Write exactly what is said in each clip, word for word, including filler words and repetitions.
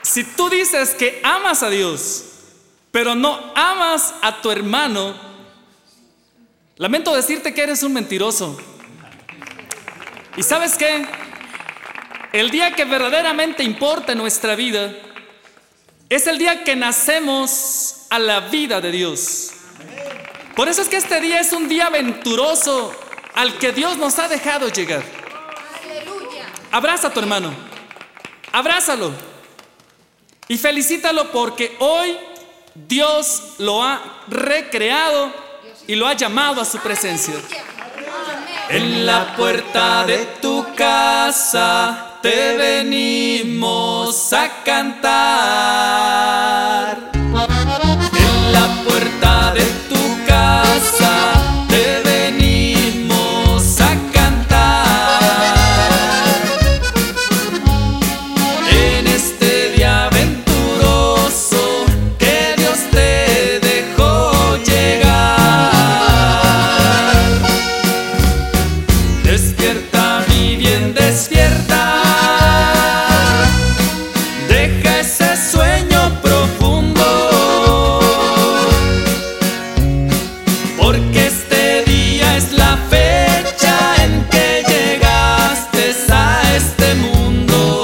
Si tú dices que amas a Dios, pero no amas a tu hermano, lamento decirte que eres un mentiroso. ¿Y sabes qué? El día que verdaderamente importa en nuestra vida es el día que nacemos a la vida de Dios. Por eso es que este día es un día aventuroso al que Dios nos ha dejado llegar. Abraza a tu hermano, abrázalo y felicítalo porque hoy Dios lo ha recreado y lo ha llamado a su presencia. En la puerta de tu casa te venimos a cantar. En la puerta de tu casa te venimos a cantar. En este día aventuroso que Dios te dejó llegar. Despierta, mi bien, despierta. Deja ese sueño profundo, porque este día es la fecha en que llegaste a este mundo.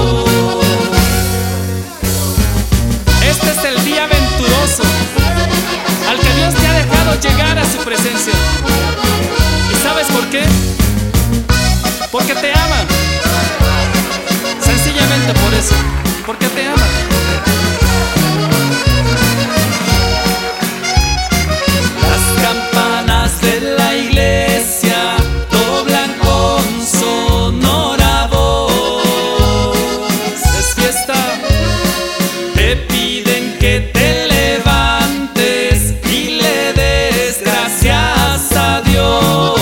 Este es el día aventuroso al que Dios te ha dejado llegar a su presencia. ¿Y sabes por qué? Porque te ama. Sencillamente por eso, porque te ama. Las campanas de la iglesia doblan con sonora voz. Es fiesta, te piden que te levantes y le des gracias a Dios.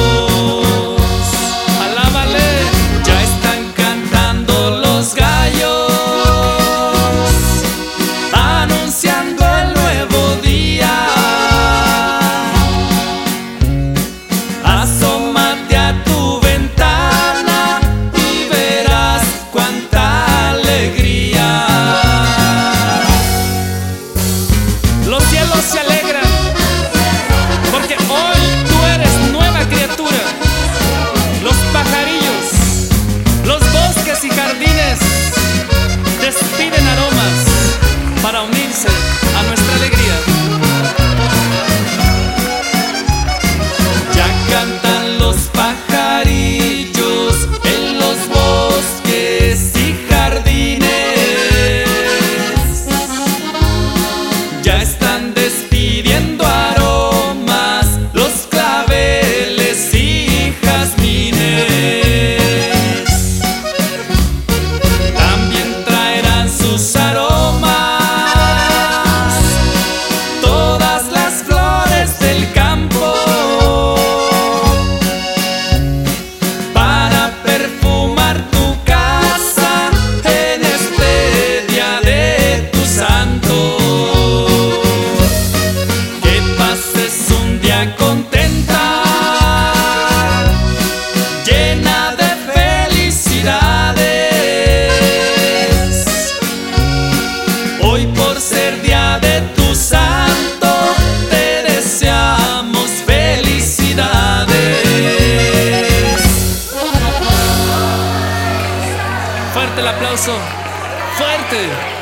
Asómate a tu ventana y verás cuánta alegría. Los cielos se alegran porque hoy tú eres nueva criatura. Los pajarillos, los bosques y jardines despiden aromas para unirse a nuestra alegría. Cantan los pajarillos en los bosques y jardines. Ya están despidiendo aromas los claveles y jazmines. También traerán sus aromas todas las flores del campo. Contenta, llena de felicidades. Hoy por ser día de tu santo te deseamos felicidades. Fuerte el aplauso, fuerte.